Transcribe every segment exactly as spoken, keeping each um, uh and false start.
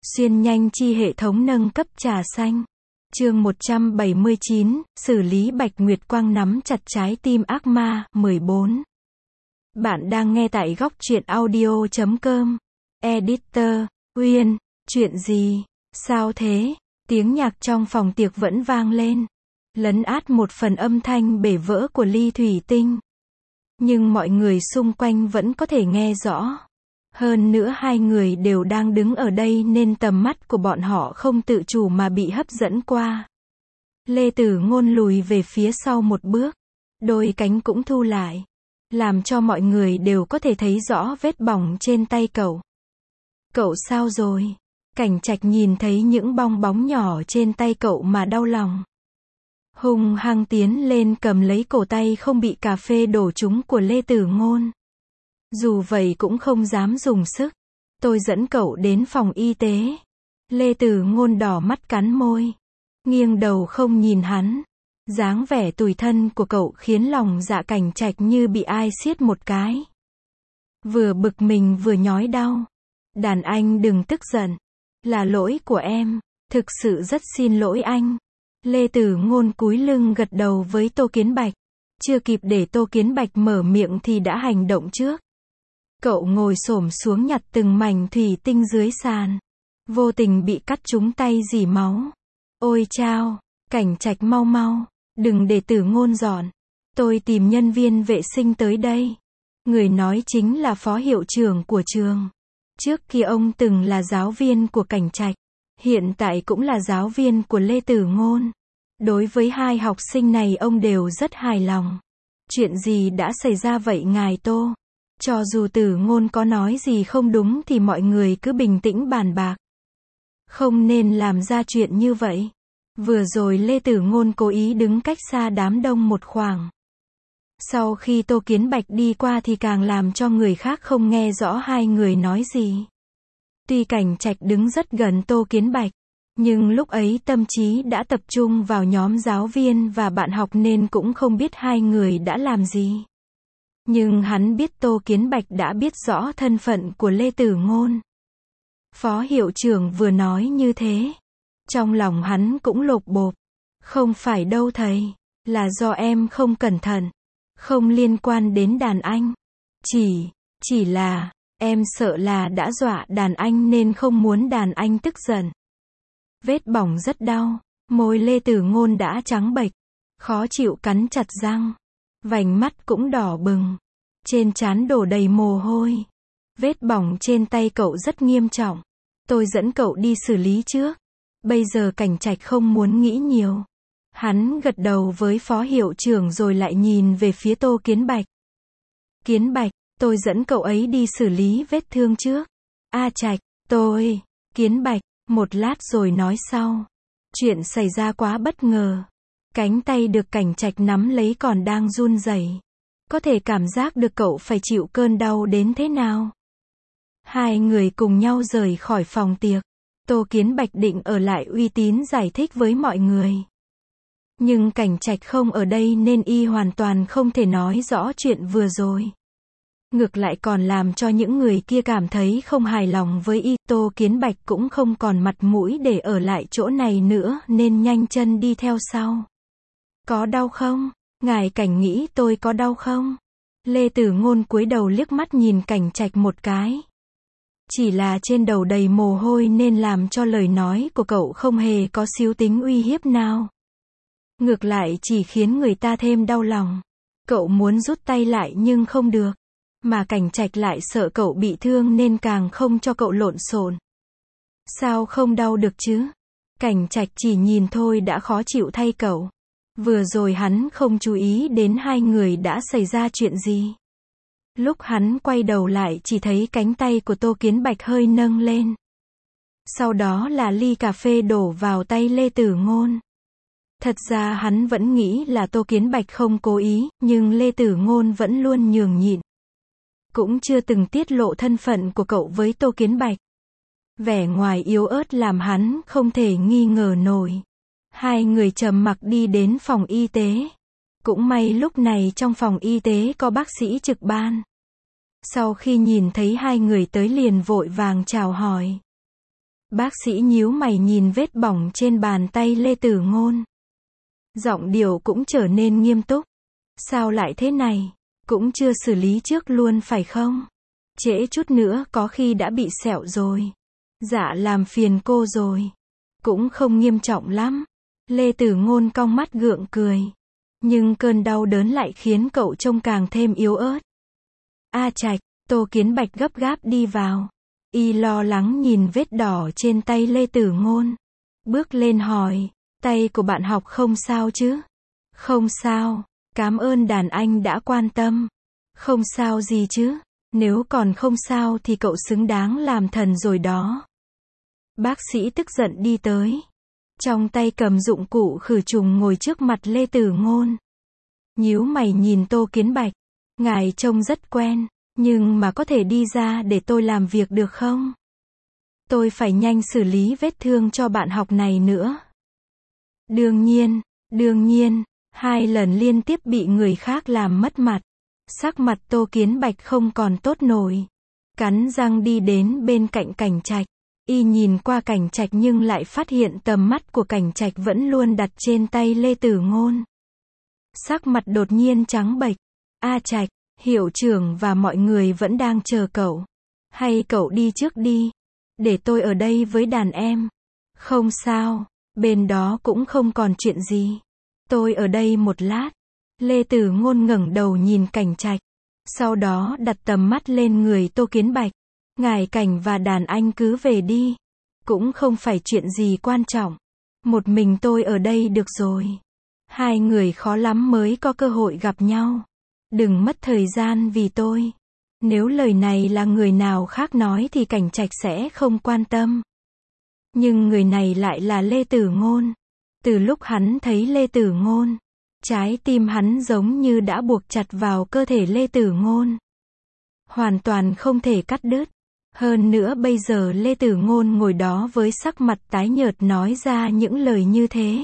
Xuyên nhanh chi hệ thống nâng cấp trà xanh. Chương một trăm bảy mươi chín, xử lý Bạch Nguyệt Quang nắm chặt trái tim ác ma, mười bốn. Bạn đang nghe tại góc truyện audio chấm com. Editor, Uyên, chuyện gì? Sao thế? Tiếng nhạc trong phòng tiệc vẫn vang lên, lấn át một phần âm thanh bể vỡ của ly thủy tinh. Nhưng mọi người xung quanh vẫn có thể nghe rõ. Hơn nữa hai người đều đang đứng ở đây nên tầm mắt của bọn họ không tự chủ mà bị hấp dẫn qua. Lê Tử Ngôn lùi về phía sau một bước, đôi cánh cũng thu lại, làm cho mọi người đều có thể thấy rõ vết bỏng trên tay cậu. Cậu sao rồi? Cảnh Trạch nhìn thấy những bong bóng nhỏ trên tay cậu mà đau lòng. Hung hăng tiến lên cầm lấy cổ tay không bị cà phê đổ trúng của Lê Tử Ngôn. Dù vậy cũng không dám dùng sức. Tôi dẫn cậu đến phòng y tế. Lê Tử Ngôn đỏ mắt cắn môi, nghiêng đầu không nhìn hắn. Dáng vẻ tủi thân của cậu khiến lòng dạ Cảnh Trạch như bị ai siết một cái. Vừa bực mình vừa nhói đau. Đàn anh đừng tức giận. Là lỗi của em. Thực sự rất xin lỗi anh. Lê Tử Ngôn cúi lưng gật đầu với Tô Kiến Bạch. Chưa kịp để Tô Kiến Bạch mở miệng thì đã hành động trước. Cậu ngồi xổm xuống nhặt từng mảnh thủy tinh dưới sàn. Vô tình bị cắt trúng tay rỉ máu. Ôi chao, Cảnh Trạch mau mau, đừng để Tử Ngôn dọn. Tôi tìm nhân viên vệ sinh tới đây. Người nói chính là phó hiệu trưởng của trường. Trước kia ông từng là giáo viên của Cảnh Trạch. Hiện tại cũng là giáo viên của Lê Tử Ngôn. Đối với hai học sinh này ông đều rất hài lòng. Chuyện gì đã xảy ra vậy ngài Tô? Cho dù Tử Ngôn có nói gì không đúng thì mọi người cứ bình tĩnh bàn bạc. Không nên làm ra chuyện như vậy. Vừa rồi Lê Tử Ngôn cố ý đứng cách xa đám đông một khoảng. Sau khi Tô Kiến Bạch đi qua thì càng làm cho người khác không nghe rõ hai người nói gì. Tuy Cảnh Trạch đứng rất gần Tô Kiến Bạch, nhưng lúc ấy tâm trí đã tập trung vào nhóm giáo viên và bạn học nên cũng không biết hai người đã làm gì. Nhưng hắn biết Tô Kiến Bạch đã biết rõ thân phận của Lê Tử Ngôn. Phó hiệu trưởng vừa nói như thế. Trong lòng hắn cũng lột bột. Không phải đâu thầy. Là do em không cẩn thận. Không liên quan đến đàn anh. Chỉ, chỉ là, em sợ là đã dọa đàn anh nên không muốn đàn anh tức giận. Vết bỏng rất đau. Môi Lê Tử Ngôn đã trắng bệch. Khó chịu cắn chặt răng. Vành mắt cũng đỏ bừng. Trên trán đổ đầy mồ hôi. Vết bỏng trên tay cậu rất nghiêm trọng. Tôi dẫn cậu đi xử lý trước. Bây giờ Cảnh Trạch không muốn nghĩ nhiều. Hắn gật đầu với phó hiệu trưởng rồi lại nhìn về phía Tô Kiến Bạch. Kiến Bạch, tôi dẫn cậu ấy đi xử lý vết thương trước. A Trạch, tôi. Kiến Bạch, một lát rồi nói sau. Chuyện xảy ra quá bất ngờ. Cánh tay được Cảnh Trạch nắm lấy còn đang run rẩy. Có thể cảm giác được cậu phải chịu cơn đau đến thế nào. Hai người cùng nhau rời khỏi phòng tiệc. Tô Kiến Bạch định ở lại uy tín giải thích với mọi người. Nhưng Cảnh Trạch không ở đây nên y hoàn toàn không thể nói rõ chuyện vừa rồi. Ngược lại còn làm cho những người kia cảm thấy không hài lòng với y. Tô Kiến Bạch cũng không còn mặt mũi để ở lại chỗ này nữa nên nhanh chân đi theo sau. Có đau không? Ngài Cảnh nghĩ tôi có đau không? Lê Tử Ngôn cúi đầu liếc mắt nhìn Cảnh Trạch một cái. Chỉ là trên đầu đầy mồ hôi nên làm cho lời nói của cậu không hề có xíu tính uy hiếp nào. Ngược lại chỉ khiến người ta thêm đau lòng. Cậu muốn rút tay lại nhưng không được. Mà Cảnh Trạch lại sợ cậu bị thương nên càng không cho cậu lộn xộn. Sao không đau được chứ? Cảnh Trạch chỉ nhìn thôi đã khó chịu thay cậu. Vừa rồi hắn không chú ý đến hai người đã xảy ra chuyện gì. Lúc hắn quay đầu lại chỉ thấy cánh tay của Tô Kiến Bạch hơi nâng lên. Sau đó là ly cà phê đổ vào tay Lê Tử Ngôn. Thật ra hắn vẫn nghĩ là Tô Kiến Bạch không cố ý, nhưng Lê Tử Ngôn vẫn luôn nhường nhịn. Cũng chưa từng tiết lộ thân phận của cậu với Tô Kiến Bạch. Vẻ ngoài yếu ớt làm hắn không thể nghi ngờ nổi. Hai người trầm mặc đi đến phòng y tế. Cũng may lúc này trong phòng y tế có bác sĩ trực ban. Sau khi nhìn thấy hai người tới liền vội vàng chào hỏi. Bác sĩ nhíu mày nhìn vết bỏng trên bàn tay Lê Tử Ngôn. Giọng điệu cũng trở nên nghiêm túc. Sao lại thế này? Cũng chưa xử lý trước luôn phải không? Trễ chút nữa có khi đã bị sẹo rồi. Dạ làm phiền cô rồi. Cũng không nghiêm trọng lắm. Lê Tử Ngôn cong mắt gượng cười. Nhưng cơn đau đớn lại khiến cậu trông càng thêm yếu ớt. A Trạch, Tô Kiến Bạch gấp gáp đi vào. Y lo lắng nhìn vết đỏ trên tay Lê Tử Ngôn. Bước lên hỏi, tay của bạn học không sao chứ? Không sao, cảm ơn đàn anh đã quan tâm. Không sao gì chứ, nếu còn không sao thì cậu xứng đáng làm thần rồi đó. Bác sĩ tức giận đi tới. Trong tay cầm dụng cụ khử trùng ngồi trước mặt Lê Tử Ngôn. Nhíu mày nhìn Tô Kiến Bạch. Ngài trông rất quen, nhưng mà có thể đi ra để tôi làm việc được không? Tôi phải nhanh xử lý vết thương cho bạn học này nữa. Đương nhiên, đương nhiên, hai lần liên tiếp bị người khác làm mất mặt. Sắc mặt Tô Kiến Bạch không còn tốt nổi. Cắn răng đi đến bên cạnh Cảnh Trạch. Y nhìn qua Cảnh Trạch nhưng lại phát hiện tầm mắt của Cảnh Trạch vẫn luôn đặt trên tay Lê Tử Ngôn. Sắc mặt đột nhiên trắng bệch. A Trạch, hiệu trưởng và mọi người vẫn đang chờ cậu. Hay cậu đi trước đi. Để tôi ở đây với đàn em. Không sao, bên đó cũng không còn chuyện gì. Tôi ở đây một lát. Lê Tử Ngôn ngẩng đầu nhìn Cảnh Trạch. Sau đó đặt tầm mắt lên người Tô Kiến Bạch. Ngài Cảnh và đàn anh cứ về đi. Cũng không phải chuyện gì quan trọng. Một mình tôi ở đây được rồi. Hai người khó lắm mới có cơ hội gặp nhau. Đừng mất thời gian vì tôi. Nếu lời này là người nào khác nói thì Cảnh Trạch sẽ không quan tâm. Nhưng người này lại là Lê Tử Ngôn. Từ lúc hắn thấy Lê Tử Ngôn, trái tim hắn giống như đã buộc chặt vào cơ thể Lê Tử Ngôn. Hoàn toàn không thể cắt đứt. Hơn nữa bây giờ Lê Tử Ngôn ngồi đó với sắc mặt tái nhợt nói ra những lời như thế.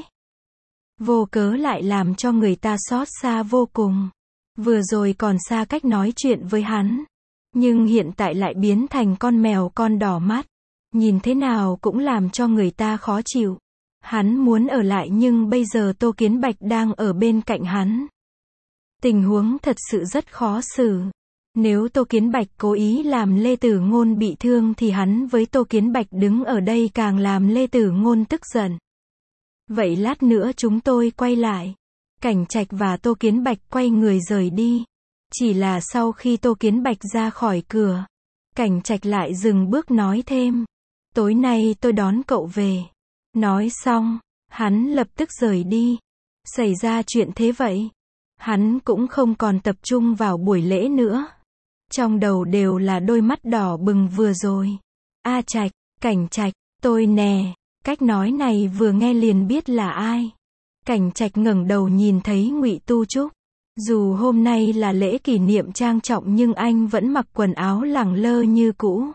Vô cớ lại làm cho người ta xót xa vô cùng. Vừa rồi còn xa cách nói chuyện với hắn. Nhưng hiện tại lại biến thành con mèo con đỏ mắt. Nhìn thế nào cũng làm cho người ta khó chịu. Hắn muốn ở lại nhưng bây giờ Tô Kiến Bạch đang ở bên cạnh hắn. Tình huống thật sự rất khó xử. Nếu Tô Kiến Bạch cố ý làm Lê Tử Ngôn bị thương thì hắn với Tô Kiến Bạch đứng ở đây càng làm Lê Tử Ngôn tức giận. Vậy lát nữa chúng tôi quay lại. Cảnh Trạch và Tô Kiến Bạch quay người rời đi. Chỉ là sau khi Tô Kiến Bạch ra khỏi cửa, Cảnh Trạch lại dừng bước nói thêm. Tối nay tôi đón cậu về. Nói xong, hắn lập tức rời đi. Xảy ra chuyện thế vậy. Hắn cũng không còn tập trung vào buổi lễ nữa. Trong đầu đều là đôi mắt đỏ bừng vừa rồi. A Trạch, Cảnh Trạch, tôi nè. Cách nói này vừa nghe liền biết là ai. Cảnh Trạch ngẩng đầu nhìn thấy Ngụy Tu Trúc. Dù hôm nay là lễ kỷ niệm trang trọng nhưng anh vẫn mặc quần áo lẳng lơ như cũ.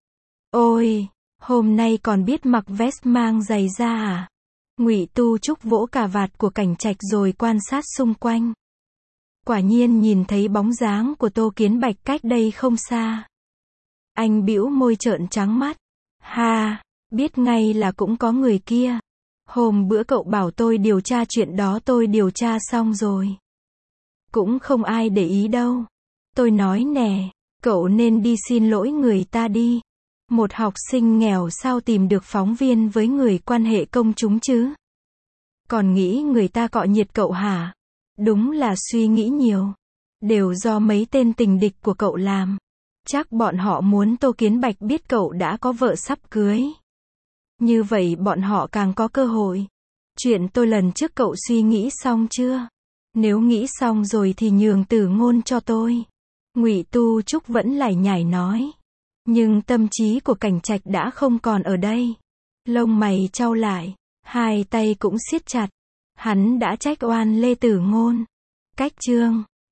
Ôi, hôm nay còn biết mặc vest mang giày da à? Ngụy Tu Trúc vỗ cà vạt của Cảnh Trạch rồi quan sát xung quanh. Quả nhiên nhìn thấy bóng dáng của Tô Kiến Bạch cách đây không xa. Anh bĩu môi trợn trắng mắt. Ha, biết ngay là cũng có người kia. Hôm bữa cậu bảo tôi điều tra chuyện đó tôi điều tra xong rồi. Cũng không ai để ý đâu. Tôi nói nè, cậu nên đi xin lỗi người ta đi. Một học sinh nghèo sao tìm được phóng viên với người quan hệ công chúng chứ? Còn nghĩ người ta cọ nhiệt cậu hả? Đúng là suy nghĩ nhiều. Đều do mấy tên tình địch của cậu làm. Chắc bọn họ muốn Tô Kiến Bạch biết cậu đã có vợ sắp cưới. Như vậy bọn họ càng có cơ hội. Chuyện tôi lần trước cậu suy nghĩ xong chưa? Nếu nghĩ xong rồi thì nhường Tử Ngôn cho tôi. Ngụy Tu Trúc vẫn lải nhải nói. Nhưng tâm trí của Cảnh Trạch đã không còn ở đây. Lông mày chau lại, hai tay cũng siết chặt. Hắn đã trách oan Lê Tử Ngôn. Cách chương